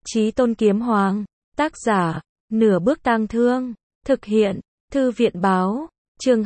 Chí Tôn Kiếm Hoàng, tác giả, Nửa Bước Tang Thương, thực hiện, Thư viện báo, chương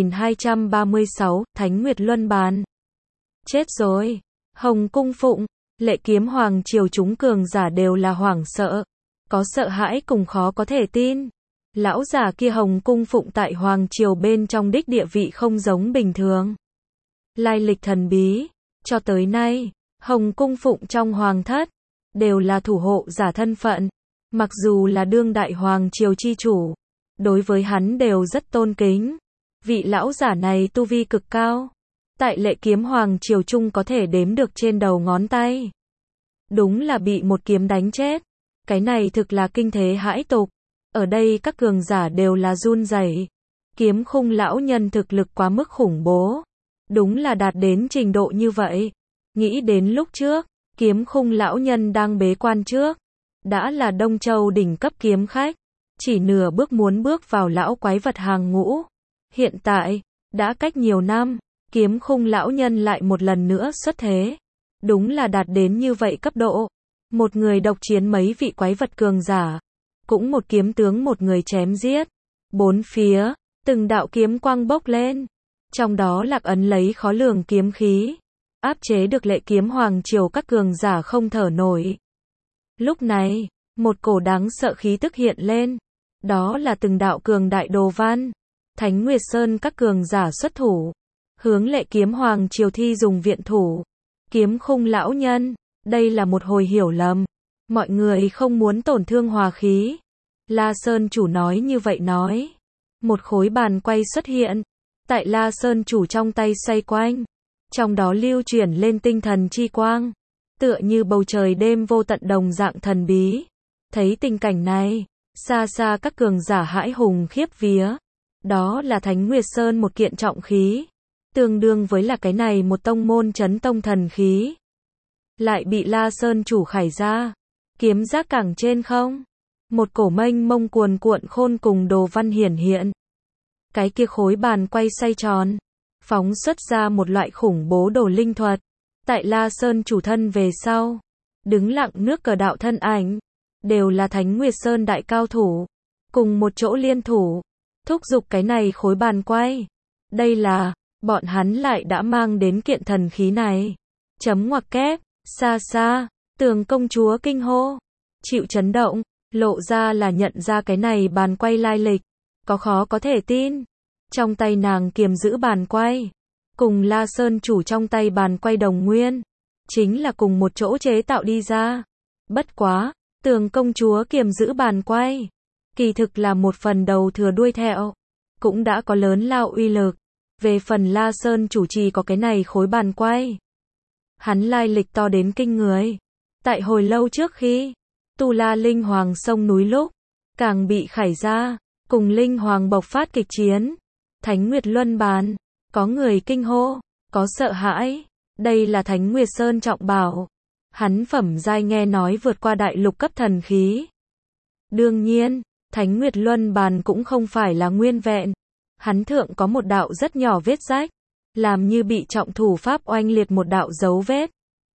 2236, Thánh Nguyệt Luân Bàn. Chết rồi, Hồng Cung Phụng, Lệ Kiếm Hoàng triều chúng cường giả đều là hoảng sợ, có sợ hãi cùng khó có thể tin. Lão giả kia Hồng Cung Phụng tại Hoàng triều bên trong đích địa vị không giống bình thường. Lai lịch thần bí, cho tới nay, Hồng Cung Phụng trong Hoàng thất, đều là thủ hộ giả thân phận. Mặc dù là đương đại Hoàng triều chi chủ, đối với hắn đều rất tôn kính. Vị lão giả này tu vi cực cao, tại Lệ Kiếm Hoàng triều trung có thể đếm được trên đầu ngón tay. Đúng là bị một kiếm đánh chết. Cái này thực là kinh thế hãi tục. Ở đây các cường giả đều là run rẩy. Kiếm Khung lão nhân thực lực quá mức khủng bố. Đúng là đạt đến trình độ như vậy. Nghĩ đến lúc trước, Kiếm Khung lão nhân đang bế quan trước, đã là Đông Châu đỉnh cấp kiếm khách, chỉ nửa bước muốn bước vào lão quái vật hàng ngũ. Hiện tại, đã cách nhiều năm, Kiếm Khung lão nhân lại một lần nữa xuất thế. Đúng là đạt đến như vậy cấp độ. Một người độc chiến mấy vị quái vật cường giả, cũng một kiếm tướng một người chém giết. Bốn phía, từng đạo kiếm quang bốc lên, trong đó lạc ấn lấy khó lường kiếm khí, áp chế được Lệ Kiếm Hoàng triều các cường giả không thở nổi. Lúc này, một cổ đáng sợ khí tức hiện lên, đó là từng đạo cường đại đồ văn. Thánh Nguyệt Sơn các cường giả xuất thủ, hướng Lệ Kiếm Hoàng triều thi dùng viện thủ. Kiếm Khung lão nhân, đây là một hồi hiểu lầm. Mọi người không muốn tổn thương hòa khí. La Sơn chủ nói như vậy nói. Một khối bàn quay xuất hiện, tại La Sơn chủ trong tay xoay quanh, trong đó lưu chuyển lên tinh thần chi quang, tựa như bầu trời đêm vô tận đồng dạng thần bí. Thấy tình cảnh này, xa xa các cường giả hãi hùng khiếp vía. Đó là Thánh Nguyệt Sơn một kiện trọng khí, tương đương với là cái này một tông môn chấn tông thần khí. Lại bị La Sơn chủ khải ra, kiếm giác cẳng trên không. Một cổ mênh mông cuồn cuộn khôn cùng đồ văn hiển hiện. Cái kia khối bàn quay xoay tròn, phóng xuất ra một loại khủng bố đồ linh thuật. Tại La Sơn chủ thân về sau, đứng lặng nước cờ đạo thân ảnh, đều là Thánh Nguyệt Sơn đại cao thủ, cùng một chỗ liên thủ, thúc giục cái này khối bàn quay. Đây là, bọn hắn lại đã mang đến kiện thần khí này. Chấm ngoặc kép, xa xa, Tường công chúa kinh hô, chịu chấn động, lộ ra là nhận ra cái này bàn quay lai lịch, có khó có thể tin. Trong tay nàng kiềm giữ bàn quay, cùng La Sơn chủ trong tay bàn quay đồng nguyên, chính là cùng một chỗ chế tạo đi ra. Bất quá, Tường công chúa kiềm giữ bàn quay, kỳ thực là một phần đầu thừa đuôi thẹo, cũng đã có lớn lao uy lực. Về phần La Sơn chủ trì có cái này khối bàn quay, hắn lai lịch to đến kinh người. Tại hồi lâu trước khi Tu La Linh Hoàng sông núi lúc, càng bị khải ra, cùng Linh Hoàng bộc phát kịch chiến. Thánh Nguyệt Luân Bàn, có người kinh hô, có sợ hãi. Đây là Thánh Nguyệt Sơn trọng bảo. Hắn phẩm giai nghe nói vượt qua đại lục cấp thần khí. Đương nhiên, Thánh Nguyệt Luân Bàn cũng không phải là nguyên vẹn. Hắn thượng có một đạo rất nhỏ vết rách, làm như bị trọng thủ pháp oanh liệt một đạo dấu vết.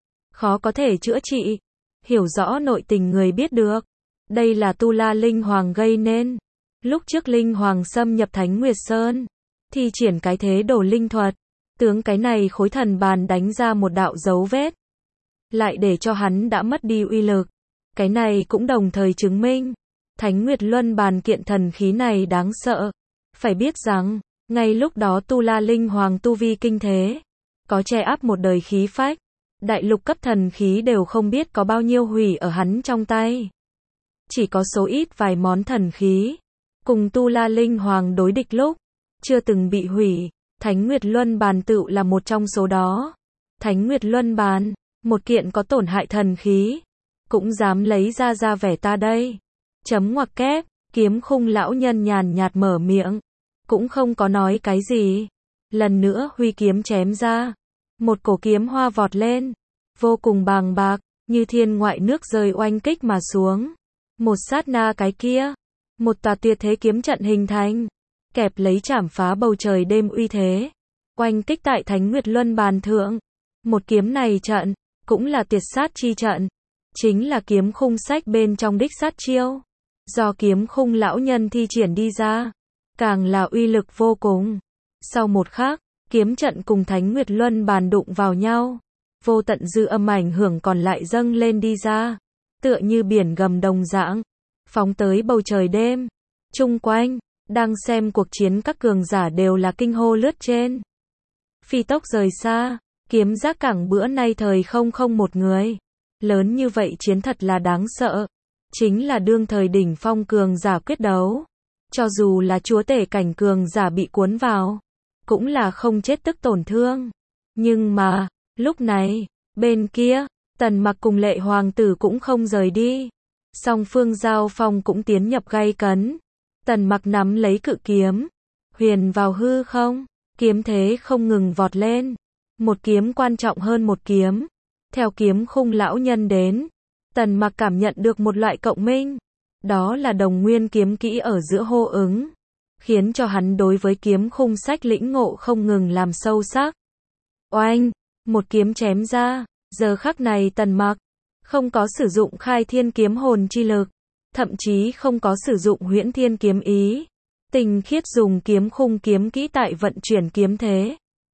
Khó có thể chữa trị. Hiểu rõ nội tình người biết được. Đây là Tu La Linh Hoàng gây nên. Lúc trước Linh Hoàng xâm nhập Thánh Nguyệt Sơn, thi triển cái thế đồ linh thuật, tướng cái này khối thần bàn đánh ra một đạo dấu vết, lại để cho hắn đã mất đi uy lực. Cái này cũng đồng thời chứng minh, Thánh Nguyệt Luân Bàn kiện thần khí này đáng sợ. Phải biết rằng, ngay lúc đó Tu La Linh Hoàng tu vi kinh thế, có che áp một đời khí phách. Đại lục cấp thần khí đều không biết có bao nhiêu hủy ở hắn trong tay. Chỉ có số ít vài món thần khí, cùng Tu La Linh Hoàng đối địch lúc, chưa từng bị hủy. Thánh Nguyệt Luân Bàn tự là một trong số đó. Thánh Nguyệt Luân Bàn, một kiện có tổn hại thần khí, cũng dám lấy ra vẻ ta đây. Chấm ngoặc kép, Kiếm Khung lão nhân nhàn nhạt mở miệng, cũng không có nói cái gì. Lần nữa huy kiếm chém ra, một cổ kiếm hoa vọt lên, vô cùng bàng bạc, như thiên ngoại nước rơi oanh kích mà xuống. Một sát na cái kia, một tòa tuyệt thế kiếm trận hình thành, kẹp lấy chảm phá bầu trời đêm uy thế, oanh kích tại Thánh Nguyệt Luân Bàn thượng. Một kiếm này trận, cũng là tuyệt sát chi trận, chính là kiếm khung sách bên trong đích sát chiêu. Do kiếm khung lão nhân thi triển đi ra, càng là uy lực vô cùng. Sau một khắc, kiếm trận cùng Thánh Nguyệt Luân bàn đụng vào nhau. Vô tận dư âm ảnh hưởng còn lại dâng lên đi ra, tựa như biển gầm đồng dạng, phóng tới bầu trời đêm. Chung quanh, đang xem cuộc chiến các cường giả đều là kinh hô lướt trên. Phi tốc rời xa, kiếm giác cảng bữa nay thời không một người. Lớn như vậy chiến thật là đáng sợ. Chính là đương thời đỉnh phong cường giả quyết đấu. Cho dù là chúa tể cảnh cường giả bị cuốn vào, cũng là không chết tức tổn thương. Nhưng mà, lúc này, bên kia, Tần Mặc cùng Lệ Hoàng tử cũng không rời đi. Song phương giao phong cũng tiến nhập gay cấn. Tần Mặc nắm lấy cự kiếm, huyền vào hư không, kiếm thế không ngừng vọt lên. Một kiếm quan trọng hơn một kiếm. Theo kiếm khung lão nhân đến, Tần Mặc cảm nhận được một loại cộng minh. Đó là đồng nguyên kiếm kỹ ở giữa hô ứng, khiến cho hắn đối với kiếm khung sách lĩnh ngộ không ngừng làm sâu sắc. Oanh, một kiếm chém ra, giờ khắc này Tần Mặc không có sử dụng khai thiên kiếm hồn chi lực, thậm chí không có sử dụng huyễn thiên kiếm ý, tinh khiết dùng kiếm khung kiếm kỹ tại vận chuyển kiếm thế.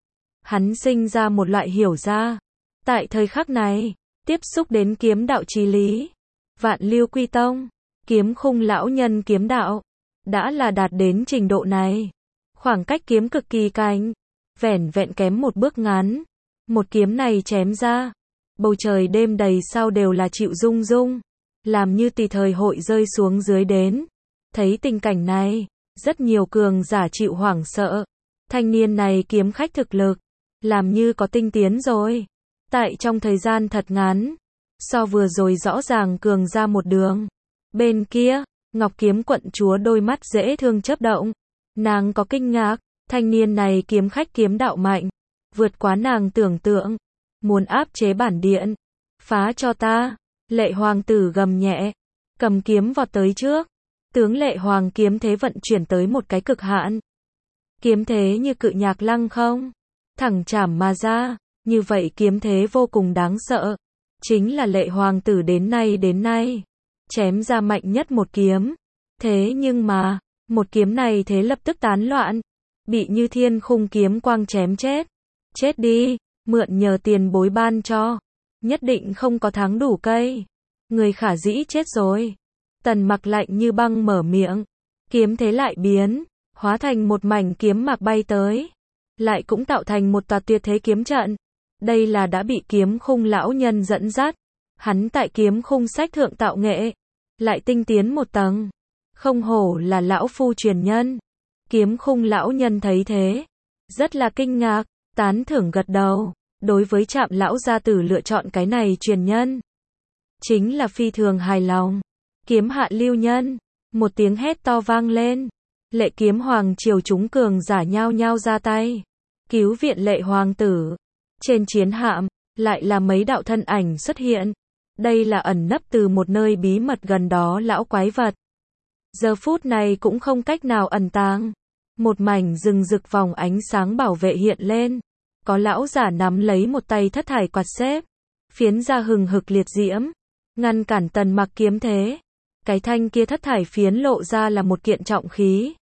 Hắn sinh ra một loại hiểu ra, tại thời khắc này, tiếp xúc đến kiếm đạo chí lý, vạn lưu quy tông, kiếm khung lão nhân kiếm đạo, đã là đạt đến trình độ này. Khoảng cách kiếm cực kỳ cạnh, vẻn vẹn kém một bước ngắn. Một kiếm này chém ra, bầu trời đêm đầy sao đều là chịu rung rung, làm như tùy thời hội rơi xuống dưới đến. Thấy tình cảnh này, rất nhiều cường giả chịu hoảng sợ. Thanh niên này kiếm khách thực lực, làm như có tinh tiến rồi. Tại trong thời gian thật ngắn, so vừa rồi rõ ràng cường ra một đường. Bên kia, Ngọc Kiếm quận chúa đôi mắt dễ thương chớp động. Nàng có kinh ngạc, thanh niên này kiếm khách kiếm đạo mạnh, vượt quá nàng tưởng tượng, muốn áp chế bản điện. Phá cho ta, Lệ Hoàng tử gầm nhẹ, cầm kiếm vọt tới trước. Tướng Lệ Hoàng kiếm thế vận chuyển tới một cái cực hạn. Kiếm thế như cự nhạc lăng không, thẳng chảm mà ra, như vậy kiếm thế vô cùng đáng sợ. Chính là Lệ Hoàng tử đến nay chém ra mạnh nhất một kiếm. Thế nhưng mà, một kiếm này thế lập tức tán loạn, bị Như Thiên khung kiếm quang chém chết. Chết đi, mượn nhờ tiền bối ban cho, nhất định không có thắng đủ cây. Người khả dĩ chết rồi. Tần Mặc lạnh như băng mở miệng, kiếm thế lại biến, hóa thành một mảnh kiếm mạc bay tới, lại cũng tạo thành một tòa tuyệt thế kiếm trận. Đây là đã bị kiếm khung lão nhân dẫn dắt. Hắn tại kiếm khung sách thượng tạo nghệ, lại tinh tiến một tầng. Không hổ là lão phu truyền nhân. Kiếm khung lão nhân thấy thế, rất là kinh ngạc, tán thưởng gật đầu. Đối với Trạm lão gia tử lựa chọn cái này truyền nhân, chính là phi thường hài lòng. Kiếm hạ lưu nhân, một tiếng hét to vang lên. Lệ kiếm hoàng triều chúng cường giả nhao nhao ra tay, cứu viện Lệ Hoàng tử. Trên chiến hạm, lại là mấy đạo thân ảnh xuất hiện. Đây là ẩn nấp từ một nơi bí mật gần đó lão quái vật. Giờ phút này cũng không cách nào ẩn tàng. Một mảnh rừng rực vòng ánh sáng bảo vệ hiện lên. Có lão giả nắm lấy một tay thất thải quạt xếp, phiến ra hừng hực liệt diễm, ngăn cản Tần Mặc kiếm thế. Cái thanh kia thất thải phiến lộ ra là một kiện trọng khí.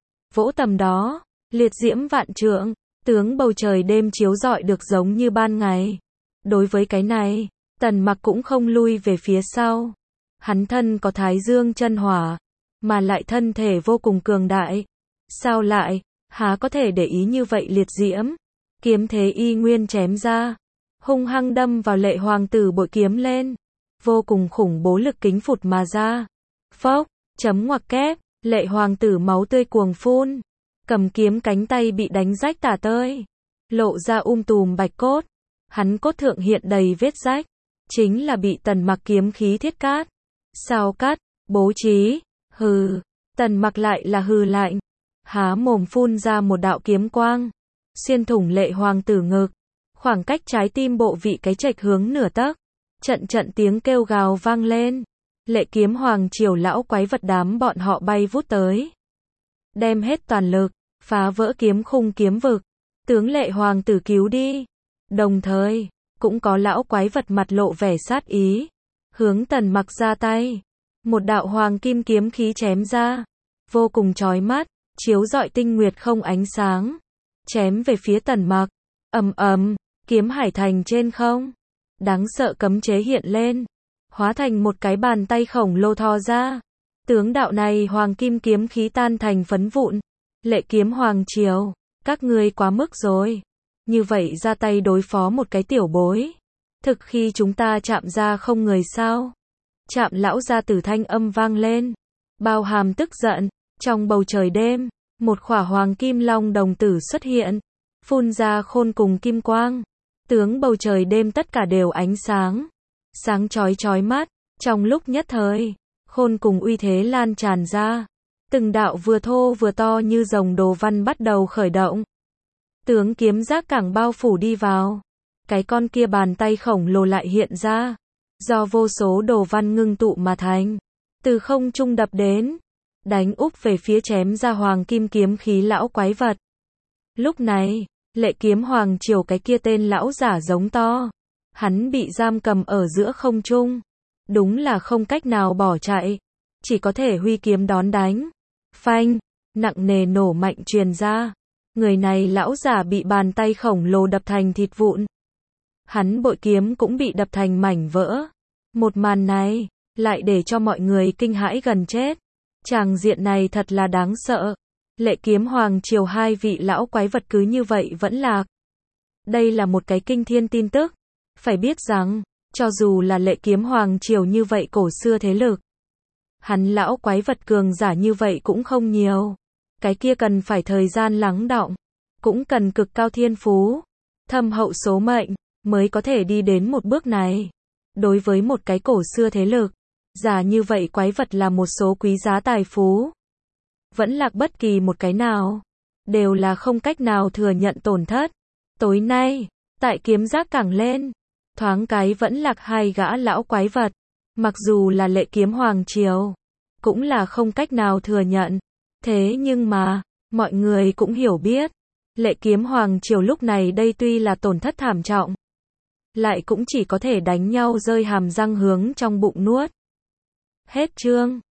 Vỗ tầm đó, liệt diễm vạn trượng, tướng bầu trời đêm chiếu rọi được giống như ban ngày. Đối với cái này, Tần Mặc cũng không lui về phía sau. Hắn thân có Thái Dương chân hỏa, mà lại thân thể vô cùng cường đại. Sao lại, há có thể để ý như vậy liệt diễm? Kiếm thế y nguyên chém ra, hung hăng đâm vào Lệ Hoàng tử bội kiếm lên. Vô cùng khủng bố lực kính phụt mà ra. Phốc, chấm ngoặc kép, Lệ Hoàng tử máu tươi cuồng phun. Cầm kiếm cánh tay bị đánh rách tả tơi, lộ ra tùm bạch cốt. Hắn cốt thượng hiện đầy vết rách, chính là bị Tần Mặc kiếm khí thiết cát. Sao cắt, bố trí, hừ. Tần Mặc lại là hừ lạnh, há mồm phun ra một đạo kiếm quang, xuyên thủng Lệ Hoàng tử ngực, khoảng cách trái tim bộ vị cái chệch hướng nửa tấc. Trận trận tiếng kêu gào vang lên. Lệ kiếm hoàng triều lão quái vật đám bọn họ bay vút tới, đem hết toàn lực, phá vỡ kiếm khung kiếm vực, tướng Lệ Hoàng tử cứu đi. Đồng thời, cũng có lão quái vật mặt lộ vẻ sát ý, hướng Tần Mặc ra tay. Một đạo hoàng kim kiếm khí chém ra, vô cùng chói mắt, chiếu rọi tinh nguyệt không ánh sáng, chém về phía Tần Mặc. Ầm ầm, kiếm hải thành trên không, đáng sợ cấm chế hiện lên, hóa thành một cái bàn tay khổng lồ thò ra. Tướng đạo này hoàng kim kiếm khí tan thành phấn vụn. Lệ Kiếm Hoàng Triều, các ngươi quá mức rồi. Như vậy ra tay đối phó một cái tiểu bối. Thực khi chúng ta chạm ra không người sao? Chạm lão gia tử thanh âm vang lên, bao hàm tức giận. Trong bầu trời đêm, một khỏa hoàng kim long đồng tử xuất hiện, phun ra khôn cùng kim quang. Tướng bầu trời đêm tất cả đều ánh sáng, sáng chói chói mắt. Trong lúc nhất thời, khôn cùng uy thế lan tràn ra. Từng đạo vừa thô vừa to như rồng đồ văn bắt đầu khởi động. Tướng kiếm giác cảng bao phủ đi vào. Cái con kia bàn tay khổng lồ lại hiện ra. Do vô số đồ văn ngưng tụ mà thành. Từ không trung đập đến. Đánh úp về phía chém ra hoàng kim kiếm khí lão quái vật. Lúc này, Lệ Kiếm Hoàng Triều cái kia tên lão giả giống to. Hắn bị giam cầm ở giữa không trung. Đúng là không cách nào bỏ chạy. Chỉ có thể huy kiếm đón đánh. Phanh, nặng nề nổ mạnh truyền ra. Người này lão giả bị bàn tay khổng lồ đập thành thịt vụn. Hắn bội kiếm cũng bị đập thành mảnh vỡ. Một màn này, lại để cho mọi người kinh hãi gần chết. Tràng diện này thật là đáng sợ. Lệ Kiếm Hoàng Triều hai vị lão quái vật cứ như vậy vẫn lạc. Đây là một cái kinh thiên tin tức. Phải biết rằng, cho dù là Lệ Kiếm Hoàng Triều như vậy cổ xưa thế lực, hắn lão quái vật cường giả như vậy cũng không nhiều. Cái kia cần phải thời gian lắng đọng, cũng cần cực cao thiên phú, thâm hậu số mệnh, mới có thể đi đến một bước này. Đối với một cái cổ xưa thế lực, giả như vậy quái vật là một số quý giá tài phú. Vẫn lạc bất kỳ một cái nào, đều là không cách nào thừa nhận tổn thất. Tối nay, tại kiếm giác cảng lên, thoáng cái vẫn lạc hai gã lão quái vật. Mặc dù là Lệ Kiếm Hoàng Triều, cũng là không cách nào thừa nhận. Thế nhưng mà, mọi người cũng hiểu biết, Lệ Kiếm Hoàng Triều lúc này đây tuy là tổn thất thảm trọng, lại cũng chỉ có thể đánh nhau rơi hàm răng hướng trong bụng nuốt. Hết chương.